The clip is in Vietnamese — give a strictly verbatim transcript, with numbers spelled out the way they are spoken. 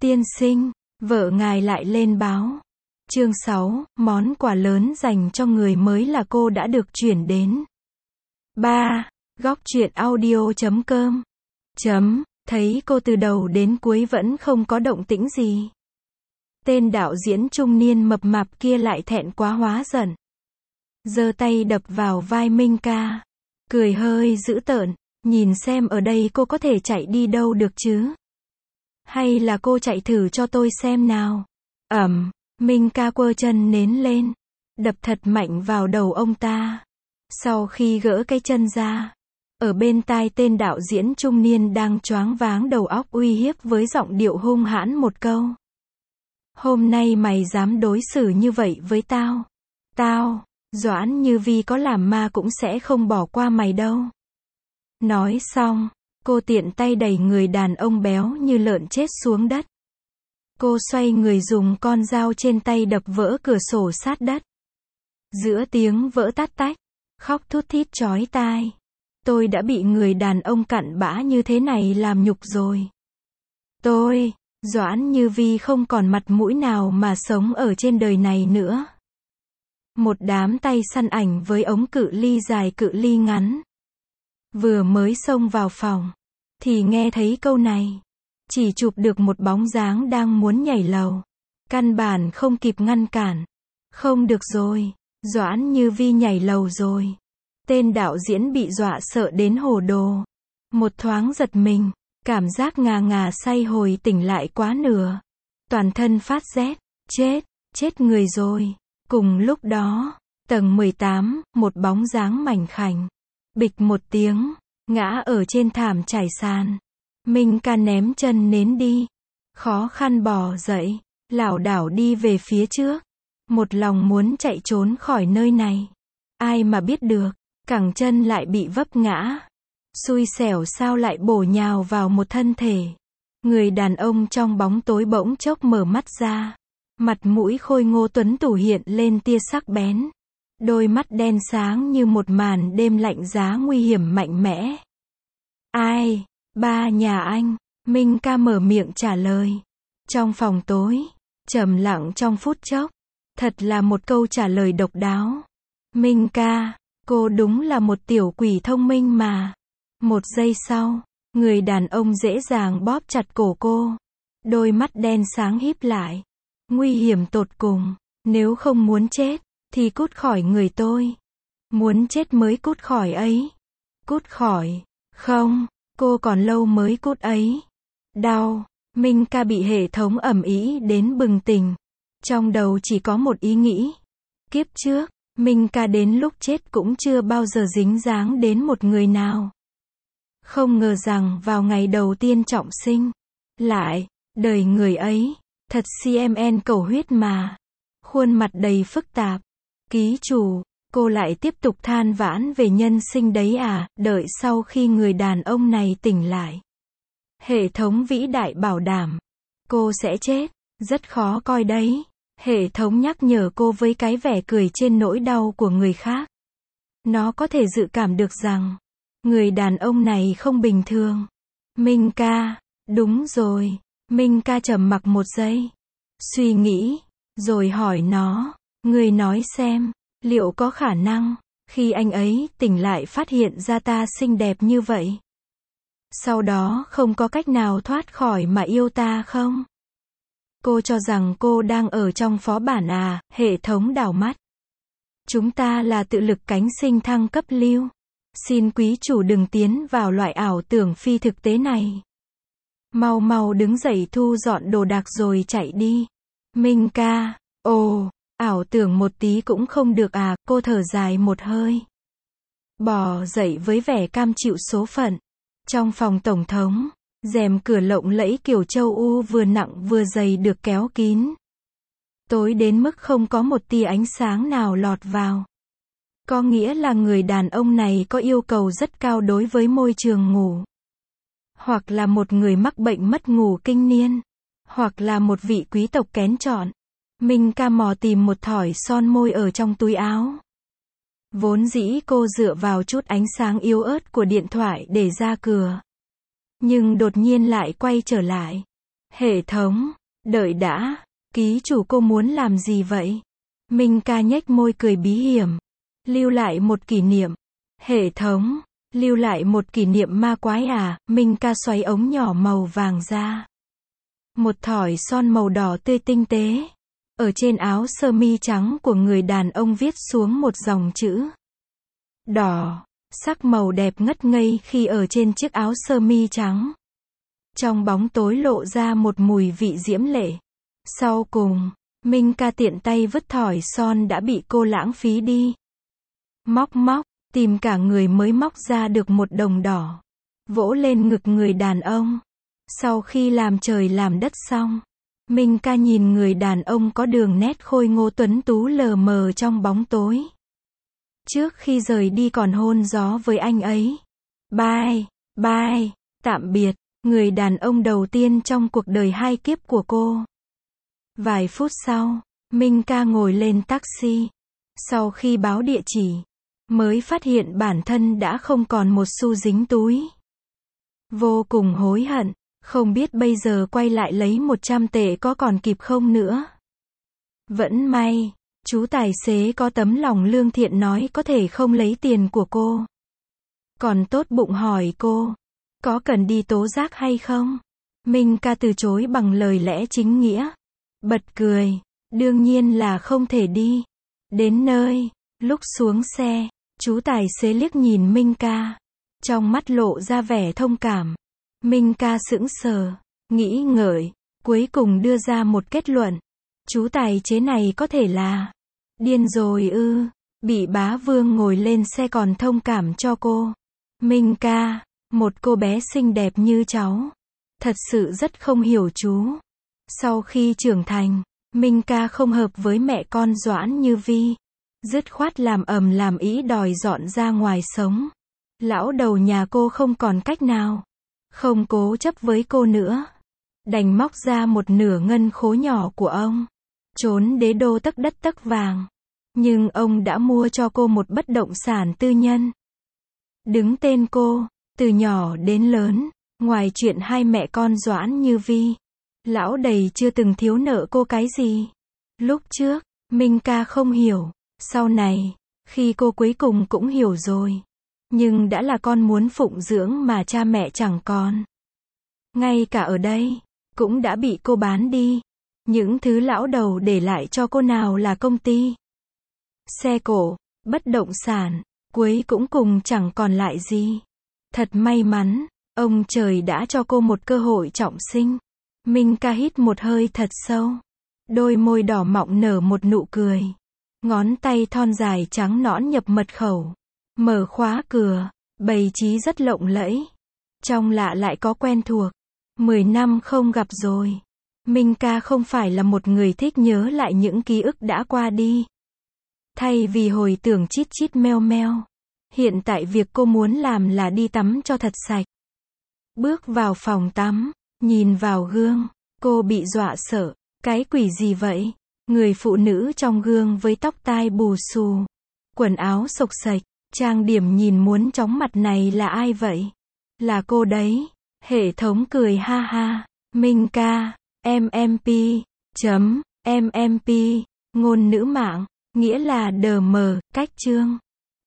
Tiên sinh, vợ ngài lại lên báo. Chương sáu, món quà lớn dành cho người mới là cô đã được chuyển đến. ba. Góc truyện audio chấm com. Chấm, thấy cô từ đầu đến cuối vẫn không có động tĩnh gì. Tên đạo diễn trung niên mập mạp kia lại thẹn quá hóa giận. Giơ tay đập vào vai Minh Ca. Cười hơi dữ tợn, nhìn xem ở đây cô có thể chạy đi đâu được chứ. Hay là cô chạy thử cho tôi xem nào. Ẩm, Minh Ca quơ chân nến lên. Đập thật mạnh vào đầu ông ta. Sau khi gỡ cái chân ra, ở bên tai tên đạo diễn trung niên đang choáng váng đầu óc uy hiếp với giọng điệu hung hãn một câu. Hôm nay mày dám đối xử như vậy với tao. Tao, Doãn Như Vi có làm ma cũng sẽ không bỏ qua mày đâu. Nói xong, cô tiện tay đẩy người đàn ông béo như lợn chết xuống đất. Cô xoay người dùng con dao trên tay đập vỡ cửa sổ sát đất. Giữa tiếng vỡ tát tách, khóc thút thít chói tai. Tôi đã bị người đàn ông cặn bã như thế này làm nhục rồi. Tôi, Doãn Như Vi không còn mặt mũi nào mà sống ở trên đời này nữa. Một đám tay săn ảnh với ống cự ly dài cự ly ngắn. Vừa mới xông vào phòng, thì nghe thấy câu này. Chỉ chụp được một bóng dáng đang muốn nhảy lầu. Căn bản không kịp ngăn cản. Không được rồi, Doãn Như Vi nhảy lầu rồi. Tên đạo diễn bị dọa sợ đến hồ đồ. Một thoáng giật mình, cảm giác ngà ngà say hồi tỉnh lại quá nửa. Toàn thân phát rét, chết, chết người rồi. Cùng lúc đó, tầng mười tám, một bóng dáng mảnh khảnh. Bịch một tiếng, ngã ở trên thảm trải sàn. Minh Ca ném chân nến đi. Khó khăn bò dậy, lảo đảo đi về phía trước. Một lòng muốn chạy trốn khỏi nơi này. Ai mà biết được, cẳng chân lại bị vấp ngã. Xui xẻo sao lại bổ nhào vào một thân thể. Người đàn ông trong bóng tối bỗng chốc mở mắt ra. Mặt mũi khôi ngô tuấn tú hiện lên tia sắc bén. Đôi mắt đen sáng như một màn đêm lạnh giá nguy hiểm mạnh mẽ. Ai? Ba nhà anh. Minh Ca mở miệng trả lời. Trong phòng tối, trầm lặng trong phút chốc. Thật là một câu trả lời độc đáo. Minh Ca, cô đúng là một tiểu quỷ thông minh mà. Một giây sau, người đàn ông dễ dàng bóp chặt cổ cô. Đôi mắt đen sáng híp lại. Nguy hiểm tột cùng. Nếu không muốn chết, thì cút khỏi người tôi. Muốn chết mới cút khỏi ấy. Cút khỏi. Không, cô còn lâu mới cút ấy. Đau. Minh Ca bị hệ thống ầm ĩ đến bừng tỉnh. Trong đầu chỉ có một ý nghĩ. Kiếp trước, Minh Ca đến lúc chết cũng chưa bao giờ dính dáng đến một người nào. Không ngờ rằng vào ngày đầu tiên trọng sinh, lại, đời người ấy, thật xê em en cầu huyết mà. Khuôn mặt đầy phức tạp. Ký chủ, cô lại tiếp tục than vãn về nhân sinh đấy à, đợi sau khi người đàn ông này tỉnh lại. Hệ thống vĩ đại bảo đảm, cô sẽ chết, rất khó coi đấy. Hệ thống nhắc nhở cô với cái vẻ cười trên nỗi đau của người khác. Nó có thể dự cảm được rằng, người đàn ông này không bình thường. Minh Ca, đúng rồi. Minh Ca trầm mặc một giây. Suy nghĩ, rồi hỏi nó, người nói xem, liệu có khả năng, khi anh ấy tỉnh lại phát hiện ra ta xinh đẹp như vậy. Sau đó không có cách nào thoát khỏi mà yêu ta không? Cô cho rằng cô đang ở trong phó bản à, hệ thống đảo mắt. Chúng ta là tự lực cánh sinh thăng cấp lưu. Xin quý chủ đừng tiến vào loại ảo tưởng phi thực tế này. Mau mau đứng dậy thu dọn đồ đạc rồi chạy đi. Minh Ca, ồ, ảo tưởng một tí cũng không được à, cô thở dài một hơi. Bò dậy với vẻ cam chịu số phận. Trong phòng tổng thống, rèm cửa lộng lẫy kiểu châu U vừa nặng vừa dày được kéo kín. Tối đến mức không có một tia ánh sáng nào lọt vào. Có nghĩa là người đàn ông này có yêu cầu rất cao đối với môi trường ngủ. Hoặc là một người mắc bệnh mất ngủ kinh niên. Hoặc là một vị quý tộc kén chọn. Minh Ca mò tìm một thỏi son môi ở trong túi áo. Vốn dĩ cô dựa vào chút ánh sáng yếu ớt của điện thoại để ra cửa. Nhưng đột nhiên lại quay trở lại. Hệ thống, đợi đã, ký chủ cô muốn làm gì vậy? Minh ca nhếch môi cười bí hiểm. Lưu lại một kỷ niệm. Hệ thống, lưu lại một kỷ niệm ma quái à? Minh ca xoáy ống nhỏ màu vàng ra. Một thỏi son màu đỏ tươi tinh tế. Ở trên áo sơ mi trắng của người đàn ông viết xuống một dòng chữ. Đỏ, sắc màu đẹp ngất ngây khi ở trên chiếc áo sơ mi trắng. Trong bóng tối lộ ra một mùi vị diễm lệ. Sau cùng, Minh ca tiện tay vứt thỏi son đã bị cô lãng phí đi. Móc móc, tìm cả người mới móc ra được một đồng đỏ. Vỗ lên ngực người đàn ông. Sau khi làm trời làm đất xong, Minh ca nhìn người đàn ông có đường nét khôi ngô tuấn tú lờ mờ trong bóng tối. Trước khi rời đi còn hôn gió với anh ấy. Bye, bye, tạm biệt, người đàn ông đầu tiên trong cuộc đời hai kiếp của cô. Vài phút sau, Minh ca ngồi lên taxi. Sau khi báo địa chỉ, mới phát hiện bản thân đã không còn một xu dính túi. Vô cùng hối hận, không biết bây giờ quay lại lấy một trăm tệ có còn kịp không nữa. Vẫn may, chú tài xế có tấm lòng lương thiện nói có thể không lấy tiền của cô. Còn tốt bụng hỏi cô, có cần đi tố giác hay không? Minh ca từ chối bằng lời lẽ chính nghĩa. Bật cười, đương nhiên là không thể đi. Đến nơi, lúc xuống xe, chú tài xế liếc nhìn Minh ca. Trong mắt lộ ra vẻ thông cảm. Minh ca sững sờ, nghĩ ngợi, cuối cùng đưa ra một kết luận. Chú tài xế này có thể là điên rồi ư? Bị bá vương ngồi lên xe còn thông cảm cho cô. Minh ca, một cô bé xinh đẹp như cháu, thật sự rất không hiểu chú. Sau khi trưởng thành, Minh ca không hợp với mẹ con Doãn Như Vi. Dứt khoát làm ầm làm ĩ đòi dọn ra ngoài sống. Lão đầu nhà cô không còn cách nào. Không cố chấp với cô nữa. Đành móc ra một nửa ngân khố nhỏ của ông. Trốn đế đô tấc đất tấc vàng. Nhưng ông đã mua cho cô một bất động sản tư nhân. Đứng tên cô, từ nhỏ đến lớn, ngoài chuyện hai mẹ con Doãn Như Vi, lão đầy chưa từng thiếu nợ cô cái gì. Lúc trước, Minh ca không hiểu, sau này, khi cô cuối cùng cũng hiểu rồi. Nhưng đã là con muốn phụng dưỡng mà cha mẹ chẳng còn. Ngay cả ở đây, cũng đã bị cô bán đi. Những thứ lão đầu để lại cho cô nào là công ty, xe cổ, bất động sản, cuối cũng cùng chẳng còn lại gì. Thật may mắn, ông trời đã cho cô một cơ hội trọng sinh. Minh ca hít một hơi thật sâu. Đôi môi đỏ mọng nở một nụ cười. Ngón tay thon dài trắng nõn nhập mật khẩu. Mở khóa cửa, bày trí rất lộng lẫy. Trong lạ lại có quen thuộc. Mười năm không gặp rồi. Minh ca không phải là một người thích nhớ lại những ký ức đã qua đi. Thay vì hồi tưởng chít chít meo meo. Hiện tại việc cô muốn làm là đi tắm cho thật sạch. Bước vào phòng tắm, nhìn vào gương, cô bị dọa sợ. Cái quỷ gì vậy? Người phụ nữ trong gương với tóc tai bù xù, quần áo xộc xệch, trang điểm nhìn muốn chóng mặt này là ai vậy? Là cô đấy. Hệ thống cười ha ha. Minh ca, em em pê, chấm, em em pê, ngôn nữ mạng, nghĩa là đờ mờ, cách chương.